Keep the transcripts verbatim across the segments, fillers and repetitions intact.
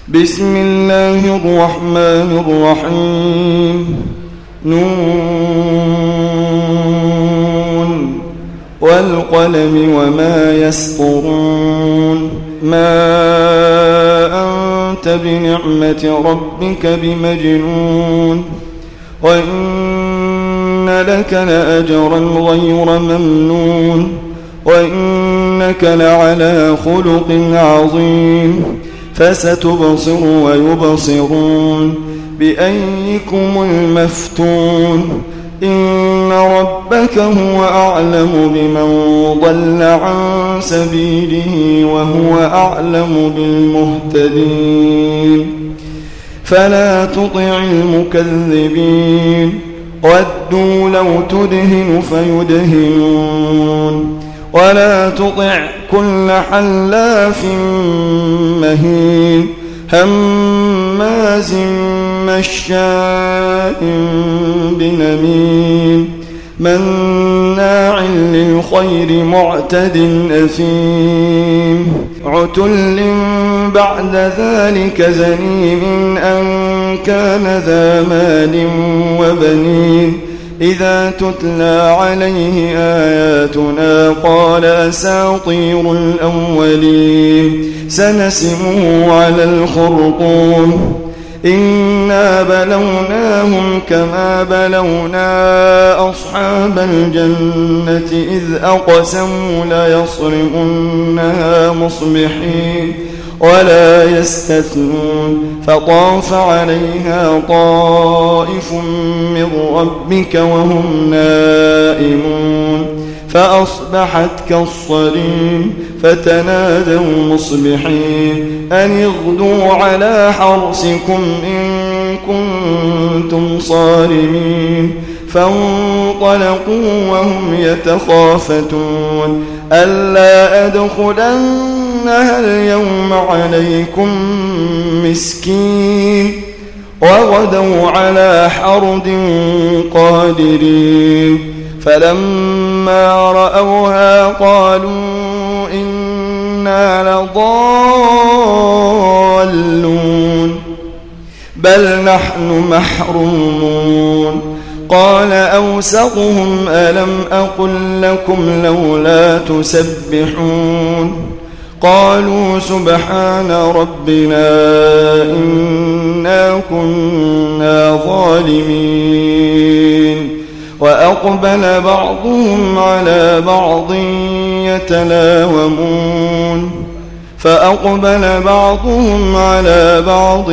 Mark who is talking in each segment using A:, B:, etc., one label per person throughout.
A: بسم الله الرحمن الرحيم نون والقلم وما يسطرون ما أنت بنعمة ربك بمجنون وإن لك لأجرا غير ممنون وإنك لعلى خلق عظيم فستبصر ويبصرون بأيكم المفتون إن ربك هو أعلم بمن ضل عن سبيله وهو أعلم بالمهتدين فلا تطع المكذبين ودوا لو تدهن فيدهنون ولا تطع كل حلاف مهين هماز مشاء بنميم مناع للخير معتد أثيم عتل بعد ذلك زنيم أن كان ذا مال وبنين إذا تتلى عليه آياتنا قال أساطير الأولين سنسمه على الخرطوم إنا بلوناهم كما بلونا أصحاب الجنة إذ أقسموا ليصرمنها مصبحين ولا يستثنون فطاف عليها طائف من ربك وهم نائمون فأصبحت كالصريم فتنادوا مصبحين أن اغدوا على حرثكم إن كنتم صارمين فانطلقوا وهم يتخافتون ألا أدخلنها اليوم عليكم مسكين وغدوا على حرد قادرين فلما رأوها قالوا إنا لضالون بل نحن محرومون قال أوسطهم ألم أقل لكم لولا تسبحون قالوا سبحان ربنا إنا كنا ظالمين وأقبل بعضهم على بعض يتلاومون فأقبل بعضهم على بعض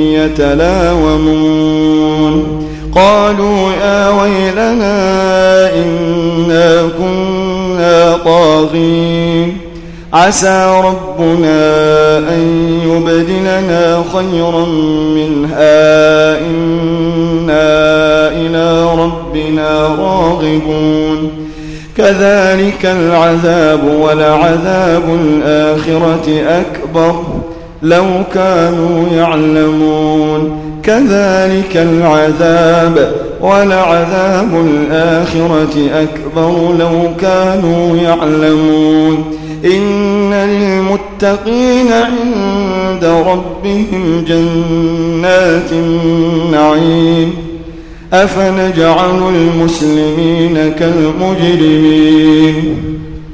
A: يتلاومون قالوا يا ويلنا إنا كنا طاغين عسى ربنا أن يبدلنا خيرا منها إنا إلى ربنا راغبون كذلك العذاب ولعذاب الآخرة أكبر لو كانوا يعلمون كذلك العذاب ولعذاب الآخرة أكبر لو كانوا يعلمون إن للمتقين عند ربهم جنات النعيم أفنجعل المسلمين كالمجرمين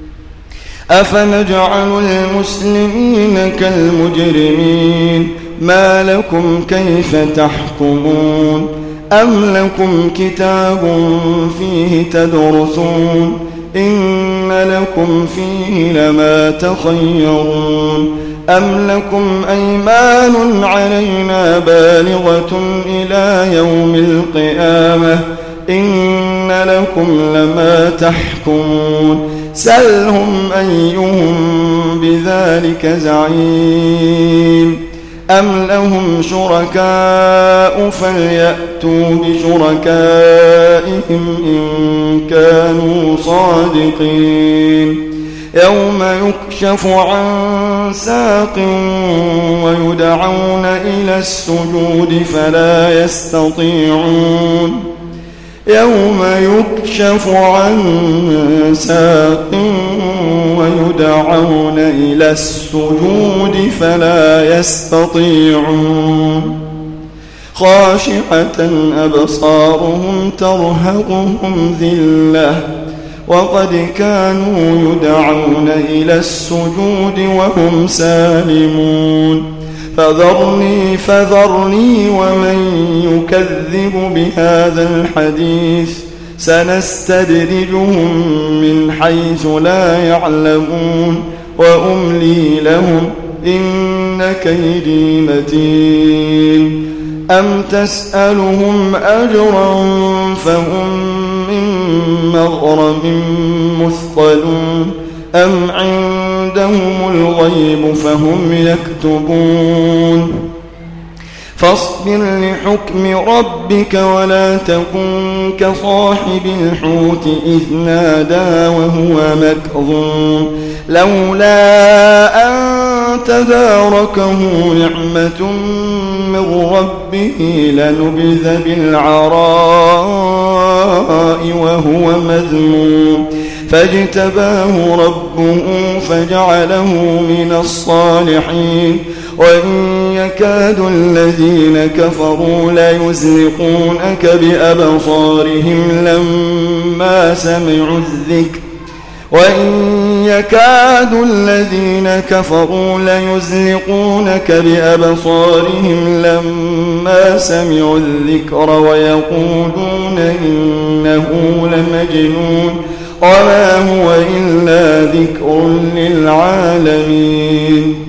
A: أفنجعل المسلمين كالمجرمين ما لكم كيف تحكمون أم لكم كتاب فيه تدرسون إن لكم فيه لما تخيرون أم لكم أيمان علينا بالغة إلى يوم القيامة إن لكم لما تحكمون سلهم أيهم بذلك زعيم أم لهم شركاء فليأتوا بشركائهم إن كانوا صادقين يوم يكشف عن ساق ويدعون إلى السجود فلا يستطيعون يوم يكشف عن ساق ويدعون إلى السجود فلا يستطيعون خاشعة أبصارهم ترهقهم ذلة وقد كانوا يدعون إلى السجود وهم سالمون فذرني فذرني ومن يكذب بهذا الحديث سنستدرجهم من حيث لا يعلمون وأملي لهم إن كيدي متين أم تسألهم أجرا فهم من مغرم مثقلون أم عندهم الغيب فهم يكتبون فاصبر لحكم ربك ولا تكن كصاحب الحوت إذ نادى وهو مكظوم لولا أن تداركه نعمة من ربه لنبذ بالعراء وهو مذموم فاجتباه ربه فجعله من الصالحين وإن يكاد الذين كفروا ليزلقونك بأبصارهم لما سمعوا الذكر وإن يكاد الذين كفروا ليزلقونك بأبصارهم لما سمعوا الذكر ويقولون إنه لمجنون وما هو إلا ذكر للعالمين